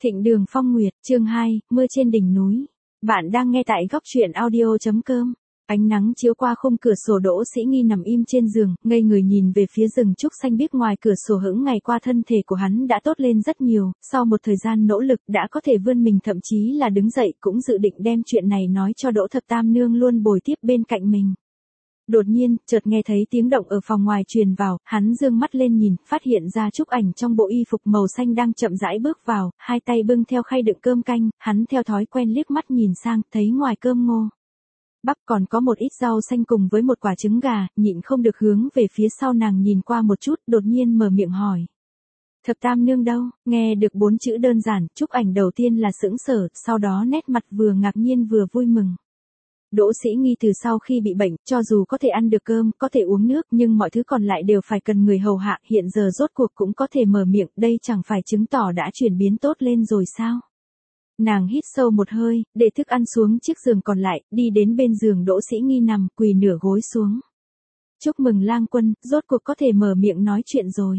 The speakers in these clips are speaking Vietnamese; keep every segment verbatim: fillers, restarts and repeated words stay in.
Thịnh Đường Phong Nguyệt, chương hai, Mưa trên đỉnh núi. Bạn đang nghe tại góc truyện audio chấm com. Ánh nắng chiếu qua khung cửa sổ, Đỗ Sĩ Nghi nằm im trên giường, ngây người nhìn về phía rừng trúc xanh biếc ngoài cửa sổ. Hững ngày qua thân thể của hắn đã tốt lên rất nhiều, sau một thời gian nỗ lực đã có thể vươn mình, thậm chí là đứng dậy, cũng dự định đem chuyện này nói cho Đỗ Thập Tam Nương luôn bồi tiếp bên cạnh mình. Đột nhiên, chợt nghe thấy tiếng động ở phòng ngoài truyền vào, hắn dương mắt lên nhìn, phát hiện ra Trúc Ảnh trong bộ y phục màu xanh đang chậm rãi bước vào, hai tay bưng theo khay đựng cơm canh, hắn theo thói quen liếc mắt nhìn sang, thấy ngoài cơm ngô bắp còn có một ít rau xanh cùng với một quả trứng gà, nhịn không được hướng về phía sau nàng nhìn qua một chút, đột nhiên mở miệng hỏi. Thập Tam Nương đâu? Nghe được bốn chữ đơn giản, Trúc Ảnh đầu tiên là sững sờ, sau đó nét mặt vừa ngạc nhiên vừa vui mừng. Đỗ Sĩ Nghi từ sau khi bị bệnh, cho dù có thể ăn được cơm, có thể uống nước, nhưng mọi thứ còn lại đều phải cần người hầu hạ, hiện giờ rốt cuộc cũng có thể mở miệng, đây chẳng phải chứng tỏ đã chuyển biến tốt lên rồi sao? Nàng hít sâu một hơi, để thức ăn xuống chiếc giường còn lại, đi đến bên giường Đỗ Sĩ Nghi nằm, quỳ nửa gối xuống. Chúc mừng Lang Quân, rốt cuộc có thể mở miệng nói chuyện rồi.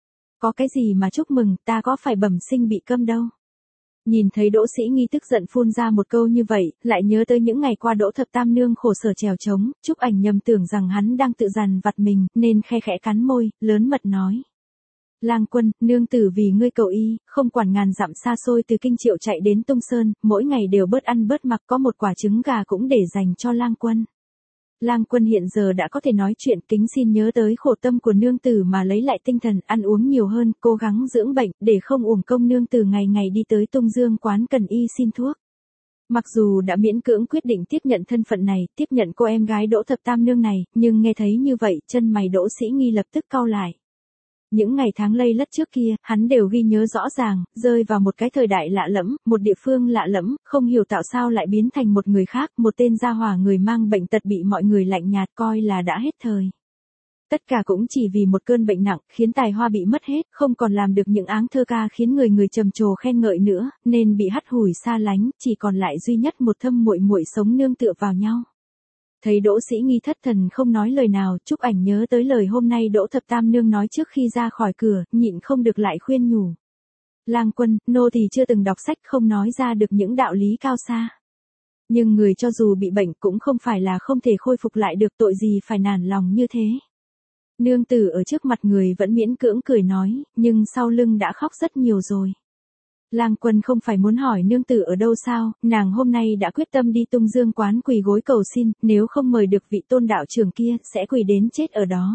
Có cái gì mà chúc mừng, ta có phải bẩm sinh bị câm đâu. Nhìn thấy Đỗ Sĩ Nghi tức giận phun ra một câu như vậy, lại nhớ tới những ngày qua Đỗ Thập Tam Nương khổ sở trèo trống, Trúc Ảnh nhầm tưởng rằng hắn đang tự dằn vặt mình, nên khe khẽ cắn môi, lớn mật nói. Lang Quân, nương tử vì ngươi cầu y, không quản ngàn dặm xa xôi từ Kinh Triệu chạy đến Tung Sơn, mỗi ngày đều bớt ăn bớt mặc, có một quả trứng gà cũng để dành cho Lang Quân. Lang Quân hiện giờ đã có thể nói chuyện, kính xin nhớ tới khổ tâm của nương tử mà lấy lại tinh thần, ăn uống nhiều hơn, cố gắng dưỡng bệnh, để không uổng công nương tử ngày ngày đi tới Tung Dương quán cần y xin thuốc. Mặc dù đã miễn cưỡng quyết định tiếp nhận thân phận này, tiếp nhận cô em gái Đỗ Thập Tam Nương này, nhưng nghe thấy như vậy, chân mày Đỗ Sĩ Nghi lập tức cau lại. Những ngày tháng lây lất trước kia, hắn đều ghi nhớ rõ ràng, rơi vào một cái thời đại lạ lẫm, một địa phương lạ lẫm, không hiểu tạo sao lại biến thành một người khác, một tên gia hỏa người mang bệnh tật bị mọi người lạnh nhạt coi là đã hết thời. Tất cả cũng chỉ vì một cơn bệnh nặng, khiến tài hoa bị mất hết, không còn làm được những áng thơ ca khiến người người trầm trồ khen ngợi nữa, nên bị hắt hủi xa lánh, chỉ còn lại duy nhất một thâm muội muội sống nương tựa vào nhau. Thấy Đỗ Sĩ Nghi thất thần không nói lời nào, Trúc Ảnh nhớ tới lời hôm nay Đỗ Thập Tam Nương nói trước khi ra khỏi cửa, nhịn không được lại khuyên nhủ. Lang Quân, nô thì chưa từng đọc sách không nói ra được những đạo lý cao xa. Nhưng người cho dù bị bệnh cũng không phải là không thể khôi phục lại được, tội gì phải nản lòng như thế. Nương tử ở trước mặt người vẫn miễn cưỡng cười nói, nhưng sau lưng đã khóc rất nhiều rồi. Lang Quân không phải muốn hỏi nương tử ở đâu sao, nàng hôm nay đã quyết tâm đi Tung Dương quán quỳ gối cầu xin, nếu không mời được vị tôn đạo trưởng kia, sẽ quỳ đến chết ở đó.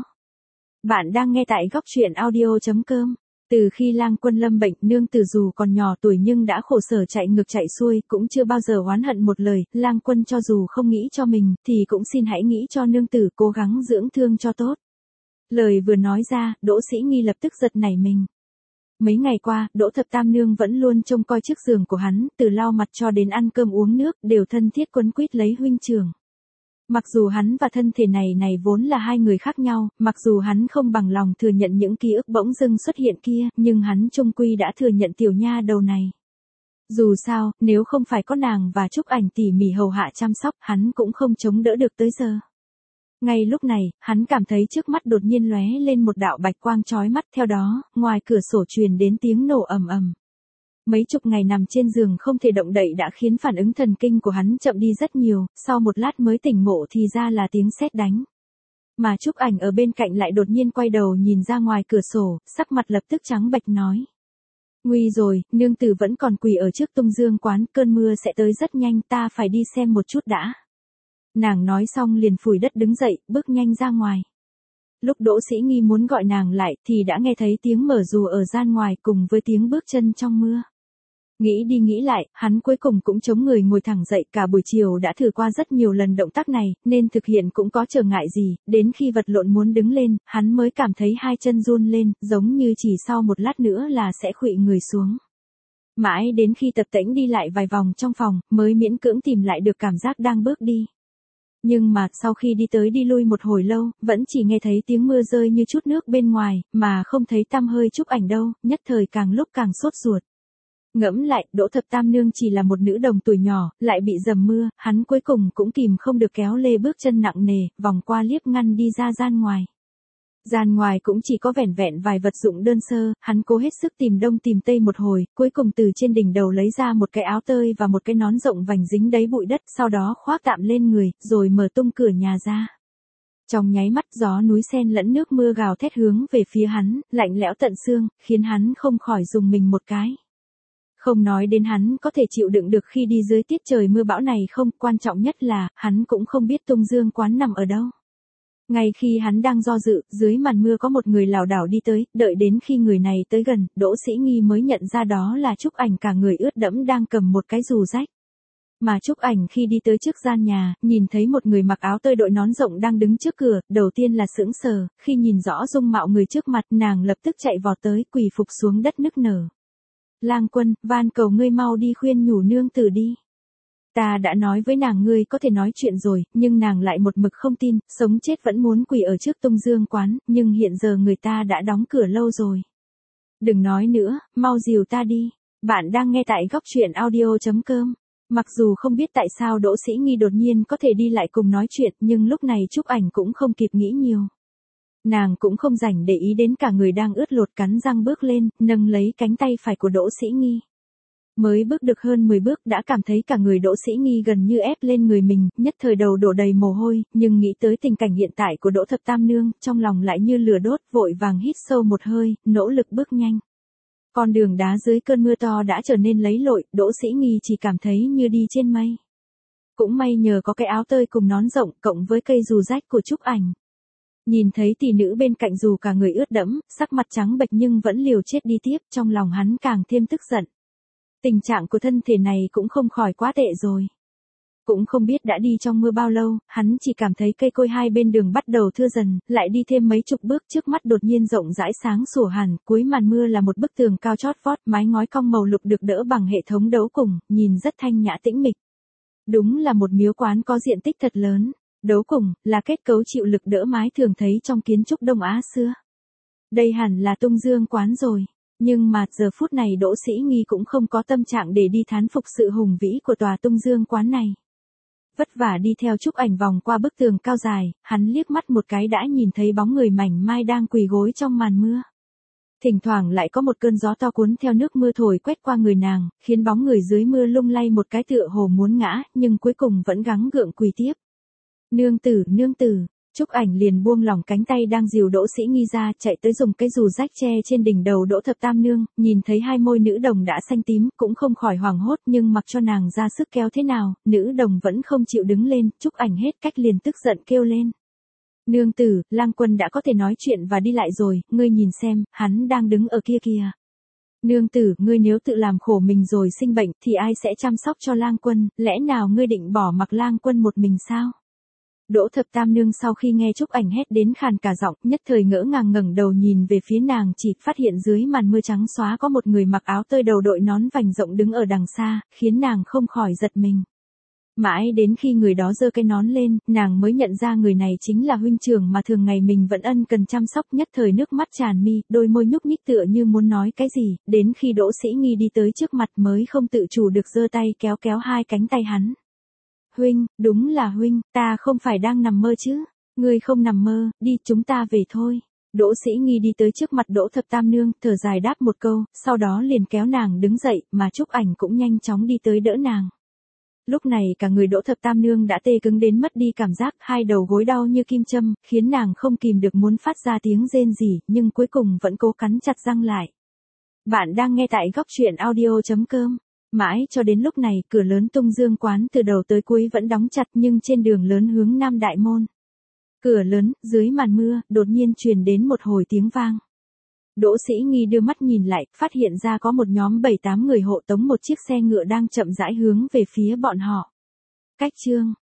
Bạn đang nghe tại góc truyện audio chấm com. Từ khi Lang Quân lâm bệnh, nương tử dù còn nhỏ tuổi nhưng đã khổ sở chạy ngược chạy xuôi, cũng chưa bao giờ oán hận một lời, Lang Quân cho dù không nghĩ cho mình, thì cũng xin hãy nghĩ cho nương tử, cố gắng dưỡng thương cho tốt. Lời vừa nói ra, Đỗ Sĩ Nghi lập tức giật nảy mình. Mấy ngày qua, Đỗ Thập Tam Nương vẫn luôn trông coi chiếc giường của hắn, từ lau mặt cho đến ăn cơm uống nước, đều thân thiết quấn quýt lấy huynh trưởng. Mặc dù hắn và thân thể này này vốn là hai người khác nhau, mặc dù hắn không bằng lòng thừa nhận những ký ức bỗng dưng xuất hiện kia, nhưng hắn chung quy đã thừa nhận tiểu nha đầu này. Dù sao, nếu không phải có nàng và Trúc Ảnh tỉ mỉ hầu hạ chăm sóc, hắn cũng không chống đỡ được tới giờ. Ngay lúc này, hắn cảm thấy trước mắt đột nhiên lóe lên một đạo bạch quang chói mắt, theo đó, ngoài cửa sổ truyền đến tiếng nổ ầm ầm. Mấy chục ngày nằm trên giường không thể động đậy đã khiến phản ứng thần kinh của hắn chậm đi rất nhiều, sau một lát mới tỉnh ngộ thì ra là tiếng sét đánh. Mà Trúc Ảnh ở bên cạnh lại đột nhiên quay đầu nhìn ra ngoài cửa sổ, sắc mặt lập tức trắng bệch nói. Nguy rồi, nương tử vẫn còn quỳ ở trước Tung Dương quán, cơn mưa sẽ tới rất nhanh, ta phải đi xem một chút đã. Nàng nói xong liền phủi đất đứng dậy, bước nhanh ra ngoài. Lúc Đỗ Sĩ Nghi muốn gọi nàng lại, thì đã nghe thấy tiếng mở dù ở gian ngoài cùng với tiếng bước chân trong mưa. Nghĩ đi nghĩ lại, hắn cuối cùng cũng chống người ngồi thẳng dậy, cả buổi chiều đã thử qua rất nhiều lần động tác này, nên thực hiện cũng có trở ngại gì, đến khi vật lộn muốn đứng lên, hắn mới cảm thấy hai chân run lên, giống như chỉ sau một lát nữa là sẽ khuỵu người xuống. Mãi đến khi tập tễnh đi lại vài vòng trong phòng, mới miễn cưỡng tìm lại được cảm giác đang bước đi. Nhưng mà, sau khi đi tới đi lui một hồi lâu, vẫn chỉ nghe thấy tiếng mưa rơi như chút nước bên ngoài, mà không thấy tăm hơi Trúc Ảnh đâu, nhất thời càng lúc càng sốt ruột. Ngẫm lại, Đỗ Thập Tam Nương chỉ là một nữ đồng tuổi nhỏ, lại bị dầm mưa, hắn cuối cùng cũng kìm không được kéo lê bước chân nặng nề, vòng qua liếp ngăn đi ra gian ngoài. Gian ngoài cũng chỉ có vẻn vẹn vài vật dụng đơn sơ, hắn cố hết sức tìm đông tìm tây một hồi, cuối cùng từ trên đỉnh đầu lấy ra một cái áo tơi và một cái nón rộng vành dính đầy bụi đất, sau đó khoác tạm lên người, rồi mở tung cửa nhà ra. Trong nháy mắt gió núi sen lẫn nước mưa gào thét hướng về phía hắn, lạnh lẽo tận xương, khiến hắn không khỏi rùng mình một cái. Không nói đến hắn có thể chịu đựng được khi đi dưới tiết trời mưa bão này không, quan trọng nhất là, hắn cũng không biết Tung Dương quán nằm ở đâu. Ngay khi hắn đang do dự, dưới màn mưa có một người lảo đảo đi tới, đợi đến khi người này tới gần, Đỗ Sĩ Nghi mới nhận ra đó là Trúc Ảnh cả người ướt đẫm đang cầm một cái dù rách. Mà Trúc Ảnh khi đi tới trước gian nhà, nhìn thấy một người mặc áo tơi đội nón rộng đang đứng trước cửa, đầu tiên là sững sờ, khi nhìn rõ dung mạo người trước mặt nàng lập tức chạy vọt tới quỳ phục xuống đất nức nở. Lang Quân, van cầu ngươi mau đi khuyên nhủ nương tử đi. Ta đã nói với nàng ngươi có thể nói chuyện rồi, nhưng nàng lại một mực không tin, sống chết vẫn muốn quỳ ở trước Tung Dương quán, nhưng hiện giờ người ta đã đóng cửa lâu rồi. Đừng nói nữa, mau dìu ta đi. Bạn đang nghe tại góc truyện audio chấm com. Mặc dù không biết tại sao Đỗ Sĩ Nghi đột nhiên có thể đi lại cùng nói chuyện, nhưng lúc này Trúc Ảnh cũng không kịp nghĩ nhiều. Nàng cũng không rảnh để ý đến cả người đang ướt lột, cắn răng bước lên, nâng lấy cánh tay phải của Đỗ Sĩ Nghi. Mới bước được hơn mười bước đã cảm thấy cả người Đỗ Sĩ Nghi gần như ép lên người mình, nhất thời đầu đổ đầy mồ hôi, nhưng nghĩ tới tình cảnh hiện tại của Đỗ Thập Tam Nương, trong lòng lại như lửa đốt, vội vàng hít sâu một hơi, nỗ lực bước nhanh. Con đường đá dưới cơn mưa to đã trở nên lẫy lội, Đỗ Sĩ Nghi chỉ cảm thấy như đi trên mây. Cũng may nhờ có cái áo tơi cùng nón rộng, cộng với cây dù rách của Trúc Ảnh. Nhìn thấy tỷ nữ bên cạnh dù cả người ướt đẫm, sắc mặt trắng bệch nhưng vẫn liều chết đi tiếp, trong lòng hắn càng thêm tức giận. Tình trạng của thân thể này cũng không khỏi quá tệ rồi. Cũng không biết đã đi trong mưa bao lâu, hắn chỉ cảm thấy cây cối hai bên đường bắt đầu thưa dần, lại đi thêm mấy chục bước trước mắt đột nhiên rộng rãi sáng sủa hẳn, cuối màn mưa là một bức tường cao chót vót, mái ngói cong màu lục được đỡ bằng hệ thống đấu cùng, nhìn rất thanh nhã tĩnh mịch. Đúng là một miếu quán có diện tích thật lớn. Đấu cùng, là kết cấu chịu lực đỡ mái thường thấy trong kiến trúc Đông Á xưa. Đây hẳn là Tung Dương quán rồi. Nhưng mà giờ phút này Đỗ Sĩ Nghi cũng không có tâm trạng để đi thán phục sự hùng vĩ của tòa Tung Dương quán này. Vất vả đi theo Trúc Ảnh vòng qua bức tường cao dài, hắn liếc mắt một cái đã nhìn thấy bóng người mảnh mai đang quỳ gối trong màn mưa. Thỉnh thoảng lại có một cơn gió to cuốn theo nước mưa thổi quét qua người nàng, khiến bóng người dưới mưa lung lay một cái tựa hồ muốn ngã, nhưng cuối cùng vẫn gắng gượng quỳ tiếp. Nương tử, nương tử. Trúc Ảnh liền buông lỏng cánh tay đang dìu Đỗ Sĩ Nghi ra, chạy tới dùng cái dù rách che trên đỉnh đầu Đỗ Thập Tam Nương, nhìn thấy hai môi nữ đồng đã xanh tím, cũng không khỏi hoảng hốt, nhưng mặc cho nàng ra sức kéo thế nào, nữ đồng vẫn không chịu đứng lên, Trúc Ảnh hết cách liền tức giận kêu lên. Nương tử, Lang Quân đã có thể nói chuyện và đi lại rồi, ngươi nhìn xem, hắn đang đứng ở kia kìa. Nương tử, ngươi nếu tự làm khổ mình rồi sinh bệnh, thì ai sẽ chăm sóc cho Lang Quân, lẽ nào ngươi định bỏ mặc Lang Quân một mình sao? Đỗ Thập Tam Nương sau khi nghe Trúc Ảnh hét đến khàn cả giọng, nhất thời ngỡ ngàng ngẩng đầu nhìn về phía nàng, chỉ phát hiện dưới màn mưa trắng xóa có một người mặc áo tơi đầu đội nón vành rộng đứng ở đằng xa, khiến nàng không khỏi giật mình. Mãi đến khi người đó giơ cái nón lên, nàng mới nhận ra người này chính là huynh trưởng mà thường ngày mình vẫn ân cần chăm sóc, nhất thời nước mắt tràn mi, đôi môi nhúc nhích tựa như muốn nói cái gì, đến khi Đỗ Sĩ Nghi đi tới trước mặt mới không tự chủ được giơ tay kéo kéo hai cánh tay hắn. Huynh, đúng là huynh, ta không phải đang nằm mơ chứ. Ngươi không nằm mơ, đi chúng ta về thôi. Đỗ Sĩ Nghi đi tới trước mặt Đỗ Thập Tam Nương, thở dài đáp một câu, sau đó liền kéo nàng đứng dậy, mà Trúc Ảnh cũng nhanh chóng đi tới đỡ nàng. Lúc này cả người Đỗ Thập Tam Nương đã tê cứng đến mất đi cảm giác, hai đầu gối đau như kim châm, khiến nàng không kìm được muốn phát ra tiếng rên rỉ, nhưng cuối cùng vẫn cố cắn chặt răng lại. Bạn đang nghe tại góc truyện audio chấm com. Mãi cho đến lúc này, cửa lớn Tung Dương quán từ đầu tới cuối vẫn đóng chặt, nhưng trên đường lớn hướng Nam Đại Môn. Cửa lớn, dưới màn mưa, đột nhiên truyền đến một hồi tiếng vang. Đỗ Sĩ Nghi đưa mắt nhìn lại, phát hiện ra có một nhóm bảy tám người hộ tống một chiếc xe ngựa đang chậm rãi hướng về phía bọn họ. Cách chương